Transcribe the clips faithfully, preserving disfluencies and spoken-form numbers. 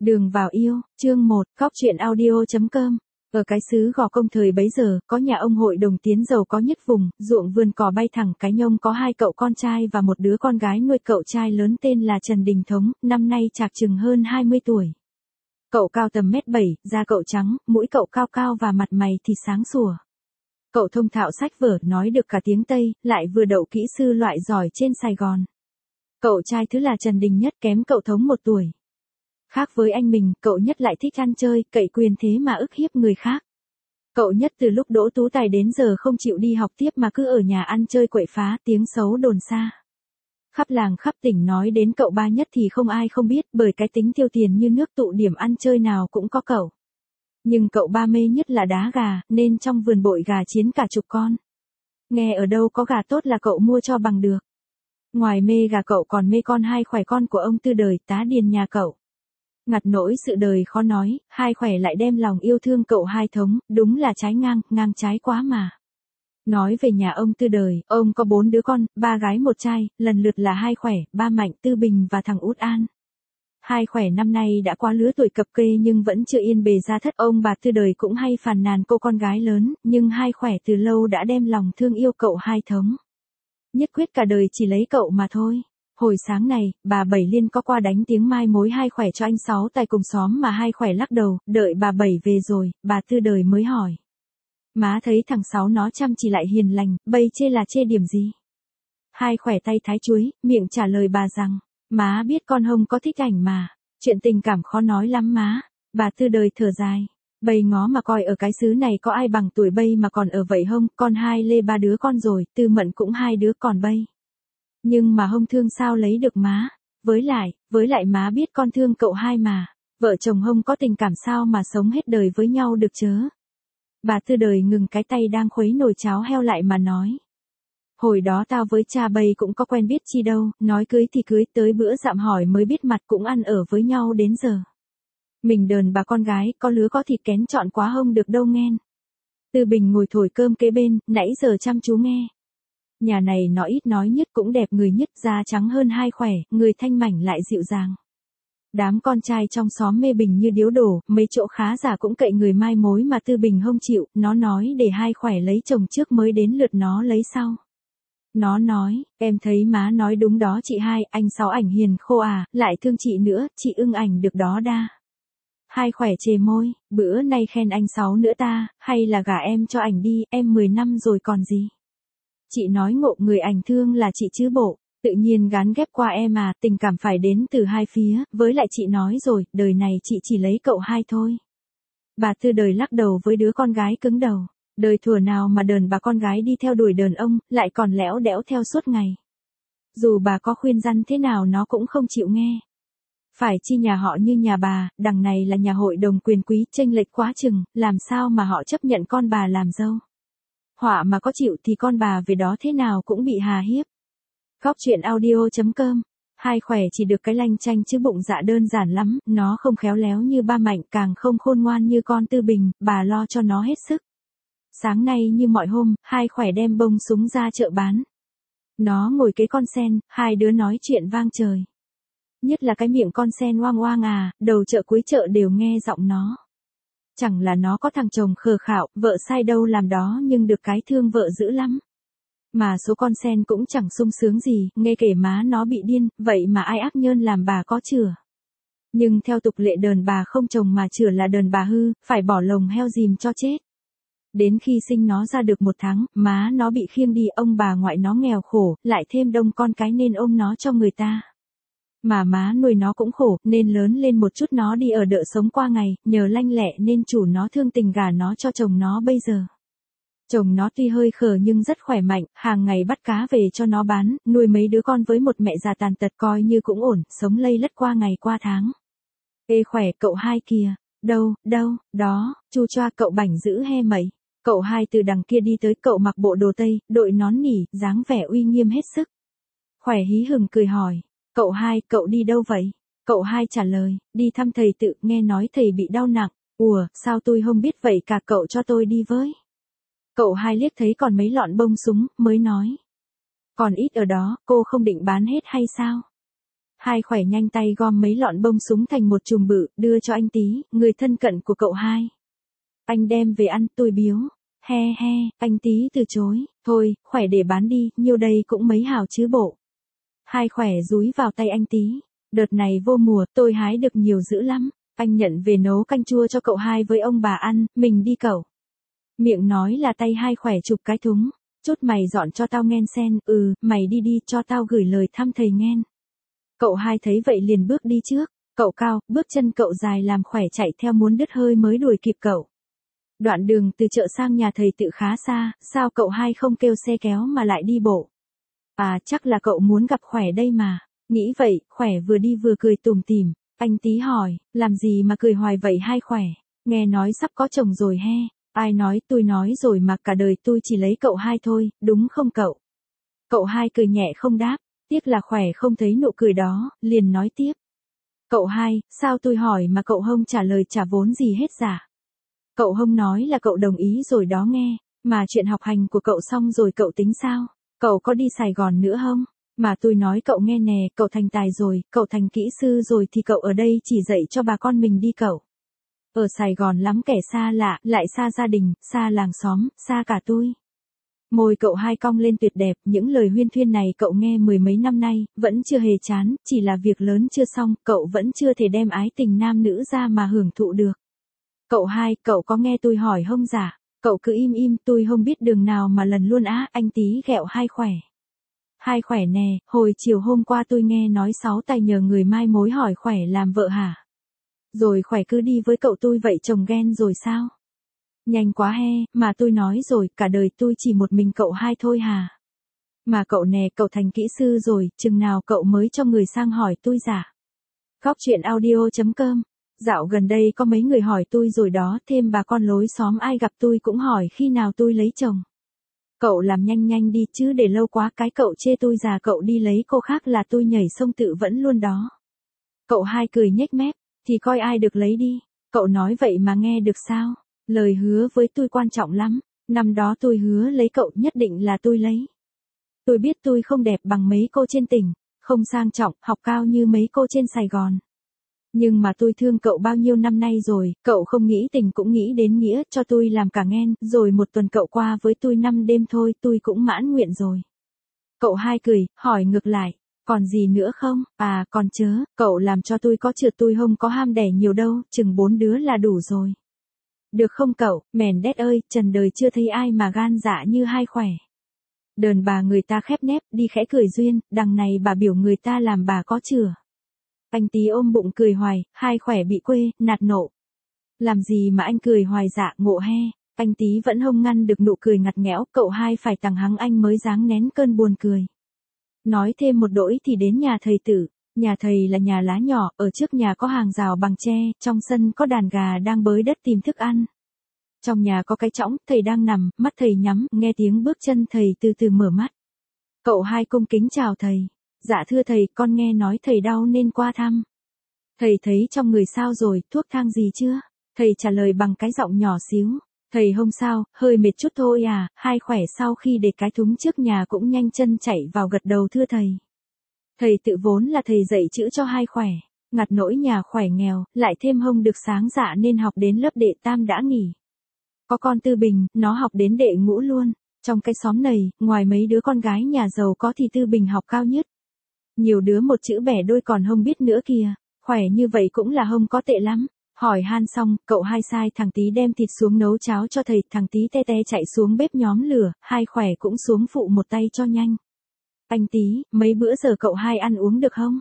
Đường vào yêu, chương một, cóc truyện audio chấm com. Ở cái xứ Gò Công thời bấy giờ, có nhà ông hội đồng tiến giàu có nhất vùng, ruộng vườn cỏ bay thẳng cái nhông, có hai cậu con trai và một đứa con gái nuôi. Cậu trai lớn tên là Trần Đình Thống, năm nay chạc chừng hơn hai mươi tuổi. Cậu cao tầm mét bảy, da cậu trắng, mũi cậu cao cao và mặt mày thì sáng sủa. Cậu thông thạo sách vở, nói được cả tiếng Tây, lại vừa đậu kỹ sư loại giỏi trên Sài Gòn. Cậu trai thứ là Trần Đình Nhất, kém cậu Thống một tuổi. Khác với anh mình, cậu Nhất lại thích ăn chơi, cậy quyền thế mà ức hiếp người khác. Cậu Nhất từ lúc đỗ tú tài đến giờ không chịu đi học tiếp mà cứ ở nhà ăn chơi quậy phá, tiếng xấu đồn xa. Khắp làng khắp tỉnh nói đến cậu ba Nhất thì không ai không biết, bởi cái tính tiêu tiền như nước, tụ điểm ăn chơi nào cũng có cậu. Nhưng cậu ba mê nhất là đá gà, nên trong vườn bội gà chiến cả chục con. Nghe ở đâu có gà tốt là cậu mua cho bằng được. Ngoài mê gà, cậu còn mê con Hai Khỏe, con của ông Tư Đời, tá điền nhà cậu. Ngặt nỗi sự đời khó nói, Hai Khỏe lại đem lòng yêu thương cậu Hai Thống, đúng là trái ngang, ngang trái quá mà. Nói về nhà ông Tư Đời, ông có bốn đứa con, ba gái một trai, lần lượt là Hai Khỏe, Ba Mạnh, Tư Bình và thằng Út An. Hai Khỏe năm nay đã qua lứa tuổi cập kê nhưng vẫn chưa yên bề gia thất. Ông bà Tư Đời cũng hay phàn nàn cô con gái lớn, nhưng Hai Khỏe từ lâu đã đem lòng thương yêu cậu Hai Thống. Nhất quyết cả đời chỉ lấy cậu mà thôi. Hồi sáng này, bà Bảy Liên có qua đánh tiếng mai mối Hai Khỏe cho anh Sáu Tài cùng xóm mà Hai Khỏe lắc đầu, đợi bà Bảy về rồi, bà Tư Đời mới hỏi. Má thấy thằng Sáu nó chăm chỉ lại hiền lành, bây chê là chê điểm gì? Hai Khỏe tay thái chuối, miệng trả lời bà rằng, má biết con Hông có thích ảnh mà, chuyện tình cảm khó nói lắm má. Bà Tư Đời thở dài. Bây ngó mà coi ở cái xứ này có ai bằng tuổi bây mà còn ở vậy Hông, con Hai lê ba đứa con rồi, Tư Mận cũng hai đứa còn bây. Nhưng mà Hông thương sao lấy được má. Với lại, với lại má biết con thương cậu Hai mà. Vợ chồng Hông có tình cảm sao mà sống hết đời với nhau được chớ. Bà Tư Đời ngừng cái tay đang khuấy nồi cháo heo lại mà nói. Hồi đó tao với cha bây cũng có quen biết chi đâu, nói cưới thì cưới, tới bữa dạm hỏi mới biết mặt, cũng ăn ở với nhau đến giờ. Mình đờn bà con gái, có lứa có thịt kén chọn quá Hông được đâu nghen. Tư Bình ngồi thổi cơm kế bên, nãy giờ chăm chú nghe. Nhà này nó ít nói nhất, cũng đẹp người nhất, da trắng hơn Hai Khỏe, người thanh mảnh lại dịu dàng. Đám con trai trong xóm mê Bình như điếu đổ, mấy chỗ khá giả cũng cậy người mai mối mà Tư Bình không chịu, nó nói để Hai Khỏe lấy chồng trước mới đến lượt nó lấy sau. Nó nói, em thấy má nói đúng đó chị Hai, anh Sáu ảnh hiền khô à, lại thương chị nữa, chị ưng ảnh được đó đa. Hai Khỏe chề môi, bữa nay khen anh Sáu nữa ta, hay là gả em cho ảnh đi, em mười năm rồi còn gì. Chị nói ngộ, người ảnh thương là chị chứ bộ, tự nhiên gán ghép qua em à, tình cảm phải đến từ hai phía, với lại chị nói rồi, đời này chị chỉ lấy cậu Hai thôi. Bà Tư Đời lắc đầu với đứa con gái cứng đầu, đời thuở nào mà đờn bà con gái đi theo đuổi đờn ông, lại còn lẽo đẽo theo suốt ngày. Dù bà có khuyên răn thế nào nó cũng không chịu nghe. Phải chi nhà họ như nhà bà, đằng này là nhà hội đồng quyền quý, chênh lệch quá chừng, làm sao mà họ chấp nhận con bà làm dâu. Họa mà có chịu thì con bà về đó thế nào cũng bị hà hiếp. Cóc truyện audio chấm com. Hai Khỏe chỉ được cái lanh chanh chứ bụng dạ đơn giản lắm, nó không khéo léo như ba Mạnh, càng không khôn ngoan như con Tư Bình, bà lo cho nó hết sức. Sáng nay như mọi hôm, Hai Khỏe đem bông súng ra chợ bán. Nó ngồi kế con sen, hai đứa nói chuyện vang trời. Nhất là cái miệng con sen oang oang à, đầu chợ cuối chợ đều nghe giọng nó. Chẳng là nó có thằng chồng khờ khạo, vợ sai đâu làm đó nhưng được cái thương vợ dữ lắm. Mà số con sen cũng chẳng sung sướng gì, nghe kể má nó bị điên, vậy mà ai ác nhơn làm bà có chửa. Nhưng theo tục lệ đờn bà không chồng mà chửa là đờn bà hư, phải bỏ lồng heo dìm cho chết. Đến khi sinh nó ra được một tháng, má nó bị khiêng đi, ông bà ngoại nó nghèo khổ, lại thêm đông con cái nên ôm nó cho người ta. Mà má nuôi nó cũng khổ, nên lớn lên một chút nó đi ở đợ sống qua ngày, nhờ lanh lẹ nên chủ nó thương tình gả nó cho chồng nó bây giờ. Chồng nó tuy hơi khờ nhưng rất khỏe mạnh, hàng ngày bắt cá về cho nó bán, nuôi mấy đứa con với một mẹ già tàn tật coi như cũng ổn, sống lây lất qua ngày qua tháng. Ê Khỏe, cậu Hai kìa, đâu, đâu, đó, chu choa cậu bảnh dữ he mẩy. Cậu Hai từ đằng kia đi tới, cậu mặc bộ đồ tây, đội nón nỉ, dáng vẻ uy nghiêm hết sức. Khỏe hí hửng cười hỏi, cậu Hai, cậu đi đâu vậy? Cậu Hai trả lời, đi thăm thầy Tự, nghe nói thầy bị đau nặng. Ủa, sao tôi không biết vậy cả, cậu cho tôi đi với. Cậu Hai liếc thấy còn mấy lọn bông súng, mới nói. Còn ít ở đó, cô không định bán hết hay sao? Hai khỏe nhanh tay gom mấy lọn bông súng thành một chùm bự, đưa cho anh Tý, người thân cận của cậu hai. Anh đem về ăn, tôi biếu. He he, anh Tý từ chối, thôi, khỏe để bán đi, nhiêu đây cũng mấy hào chứ bộ. Hai khỏe dúi vào tay anh Tý. Đợt này vô mùa, tôi hái được nhiều dữ lắm. Anh nhận về nấu canh chua cho cậu hai với ông bà ăn, mình đi cậu. Miệng nói là tay hai khỏe chụp cái thúng. Chốt mày dọn cho tao nghen sen, ừ, mày đi đi cho tao gửi lời thăm thầy nghen. Cậu hai thấy vậy liền bước đi trước. Cậu cao, bước chân cậu dài làm khỏe chạy theo muốn đứt hơi mới đuổi kịp cậu. Đoạn đường từ chợ sang nhà thầy tự khá xa, sao cậu hai không kêu xe kéo mà lại đi bộ? À, chắc là cậu muốn gặp khỏe đây mà. Nghĩ vậy, khỏe vừa đi vừa cười tủm tỉm. Anh Tý hỏi, làm gì mà cười hoài vậy hai khỏe? Nghe nói sắp có chồng rồi he. Ai nói, tôi nói rồi mà cả đời tôi chỉ lấy cậu hai thôi, đúng không cậu? Cậu hai cười nhẹ không đáp, tiếc là khỏe không thấy nụ cười đó, liền nói tiếp. Cậu hai, sao tôi hỏi mà cậu không trả lời trả vốn gì hết giả? Cậu không nói là cậu đồng ý rồi đó nghe, mà chuyện học hành của cậu xong rồi cậu tính sao? Cậu có đi Sài Gòn nữa không? Mà tôi nói cậu nghe nè, cậu thành tài rồi, cậu thành kỹ sư rồi thì cậu ở đây chỉ dạy cho bà con mình đi cậu. Ở Sài Gòn lắm kẻ xa lạ, lại xa gia đình, xa làng xóm, xa cả tôi. Môi cậu hai cong lên tuyệt đẹp, những lời huyên thuyên này cậu nghe mười mấy năm nay, vẫn chưa hề chán, chỉ là việc lớn chưa xong, cậu vẫn chưa thể đem ái tình nam nữ ra mà hưởng thụ được. Cậu hai, cậu có nghe tôi hỏi không giả? Cậu cứ im im, tôi không biết đường nào mà lần luôn á, anh Tý ghẹo hai khỏe. Hai khỏe nè, hồi chiều hôm qua tôi nghe nói sáu tài nhờ người mai mối hỏi khỏe làm vợ hả? Rồi khỏe cứ đi với cậu tôi vậy chồng ghen rồi sao? Nhanh quá he, mà tôi nói rồi, cả đời tôi chỉ một mình cậu hai thôi hà. Mà cậu nè, cậu thành kỹ sư rồi, chừng nào cậu mới cho người sang hỏi tôi giả? Góc chuyện audio chấm com. Dạo gần đây có mấy người hỏi tôi rồi đó, thêm bà con lối xóm ai gặp tôi cũng hỏi khi nào tôi lấy chồng. Cậu làm nhanh nhanh đi chứ để lâu quá cái cậu chê tôi già cậu đi lấy cô khác là tôi nhảy sông tự vẫn luôn đó. Cậu hai cười nhếch mép, thì coi ai được lấy đi. Cậu nói vậy mà nghe được sao? Lời hứa với tôi quan trọng lắm, năm đó tôi hứa lấy cậu nhất định là tôi lấy. Tôi biết tôi không đẹp bằng mấy cô trên tỉnh, không sang trọng, học cao như mấy cô trên Sài Gòn. Nhưng mà tôi thương cậu bao nhiêu năm nay rồi, cậu không nghĩ tình cũng nghĩ đến nghĩa cho tôi làm cả nghen, rồi một tuần cậu qua với tôi năm đêm thôi tôi cũng mãn nguyện rồi. Cậu hai cười, hỏi ngược lại, còn gì nữa không? À còn chớ, cậu làm cho tôi có trượt tôi không có ham đẻ nhiều đâu, chừng bốn đứa là đủ rồi. Được không cậu, mèn đét ơi, trần đời chưa thấy ai mà gan dạ như hai khỏe. Đờn bà người ta khép nép, đi khẽ cười duyên, đằng này bà biểu người ta làm bà có chừa. Anh Tý ôm bụng cười hoài, hai khỏe bị quê, nạt nộ. Làm gì mà anh cười hoài dạ, ngộ he. Anh Tý vẫn không ngăn được nụ cười ngặt nghẽo, cậu hai phải tằng hắng anh mới dáng nén cơn buồn cười. Nói thêm một đỗi thì đến nhà thầy Tử. Nhà thầy là nhà lá nhỏ, ở trước nhà có hàng rào bằng tre, trong sân có đàn gà đang bới đất tìm thức ăn. Trong nhà có cái chõng, thầy đang nằm, mắt thầy nhắm, nghe tiếng bước chân thầy từ từ mở mắt. Cậu hai cung kính chào thầy. Dạ thưa thầy, con nghe nói thầy đau nên qua thăm. Thầy thấy trong người sao rồi, thuốc thang gì chưa? Thầy trả lời bằng cái giọng nhỏ xíu. Thầy không sao, hơi mệt chút thôi à, hai khỏe sau khi để cái thúng trước nhà cũng nhanh chân chạy vào gật đầu thưa thầy. Thầy tự vốn là thầy dạy chữ cho hai khỏe, ngặt nỗi nhà khỏe nghèo, lại thêm không được sáng dạ nên học đến lớp đệ tam đã nghỉ. Có con Tư Bình, nó học đến đệ ngũ luôn. Trong cái xóm này, ngoài mấy đứa con gái nhà giàu có thì Tư Bình học cao nhất. Nhiều đứa một chữ bẻ đôi còn không biết nữa kìa, khỏe như vậy cũng là không có tệ lắm. Hỏi han xong, cậu hai sai thằng Tý đem thịt xuống nấu cháo cho thầy, thằng Tý te te chạy xuống bếp nhóm lửa, hai khỏe cũng xuống phụ một tay cho nhanh. Anh Tý, mấy bữa giờ cậu hai ăn uống được không?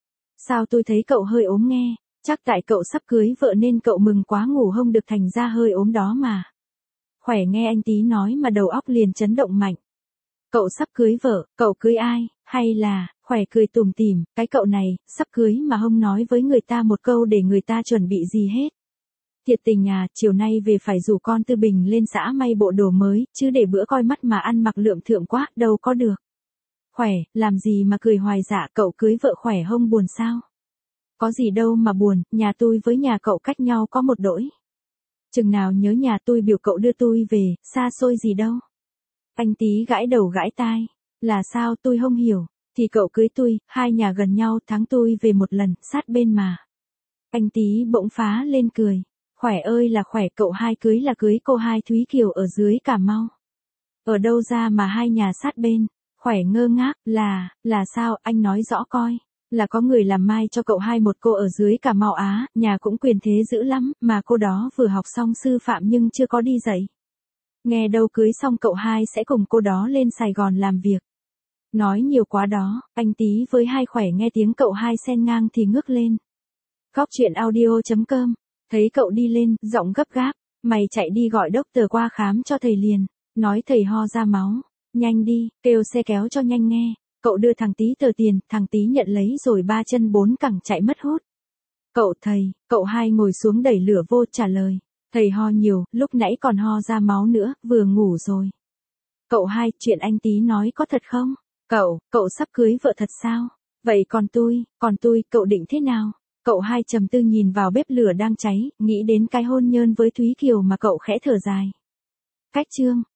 Sao tôi thấy cậu hơi ốm nghe, chắc tại cậu sắp cưới vợ nên cậu mừng quá ngủ không được thành ra hơi ốm đó mà. Khỏe nghe anh Tý nói mà đầu óc liền chấn động mạnh. Cậu sắp cưới vợ, cậu cưới ai, hay là, khỏe cười tủm tỉm, cái cậu này, sắp cưới mà không nói với người ta một câu để người ta chuẩn bị gì hết. Thiệt tình à, chiều nay về phải rủ con Tư Bình lên xã may bộ đồ mới, chứ để bữa coi mắt mà ăn mặc lượm thượng quá, đâu có được. Khỏe, làm gì mà cười hoài dạ, cậu cưới vợ khỏe không buồn sao? Có gì đâu mà buồn, nhà tôi với nhà cậu cách nhau có một đỗi. Chừng nào nhớ nhà tôi biểu cậu đưa tôi về, xa xôi gì đâu. Anh Tý gãi đầu gãi tai, là sao tôi không hiểu, Thì cậu cưới tôi, hai nhà gần nhau, tháng tôi về một lần, sát bên mà. Anh Tý bỗng phá lên cười. Khỏe ơi là khỏe, cậu hai cưới là cưới cô hai Thúy Kiều ở dưới Cà Mau. Ở đâu ra mà hai nhà sát bên? Khỏe ngơ ngác, là, là sao, anh nói rõ coi. Là có người làm mai cho cậu hai một cô ở dưới Cà Mau Á, nhà cũng quyền thế dữ lắm, mà cô đó vừa học xong sư phạm nhưng chưa có đi dạy. Nghe đâu cưới xong cậu hai sẽ cùng cô đó lên Sài Gòn làm việc. Nói nhiều quá đó, anh Tý với hai khỏe nghe tiếng cậu hai xen ngang thì ngước lên. Góc chuyện audio chấm com, thấy cậu đi lên, giọng gấp gáp, mày chạy đi gọi doctor qua khám cho thầy liền, nói thầy ho ra máu, nhanh đi, kêu xe kéo cho nhanh nghe. Cậu đưa thằng Tý tờ tiền, thằng Tý nhận lấy rồi ba chân bốn cẳng chạy mất hút. Cậu thầy, cậu hai ngồi xuống đẩy lửa vô trả lời. Thầy ho nhiều, lúc nãy còn ho ra máu nữa, vừa ngủ rồi. Cậu hai, chuyện anh Tý nói có thật không? Cậu, cậu sắp cưới vợ thật sao? Vậy còn tôi, còn tôi, cậu định thế nào? Cậu hai trầm tư nhìn vào bếp lửa đang cháy, nghĩ đến cái hôn nhân với Thúy Kiều mà cậu khẽ thở dài. Cách chương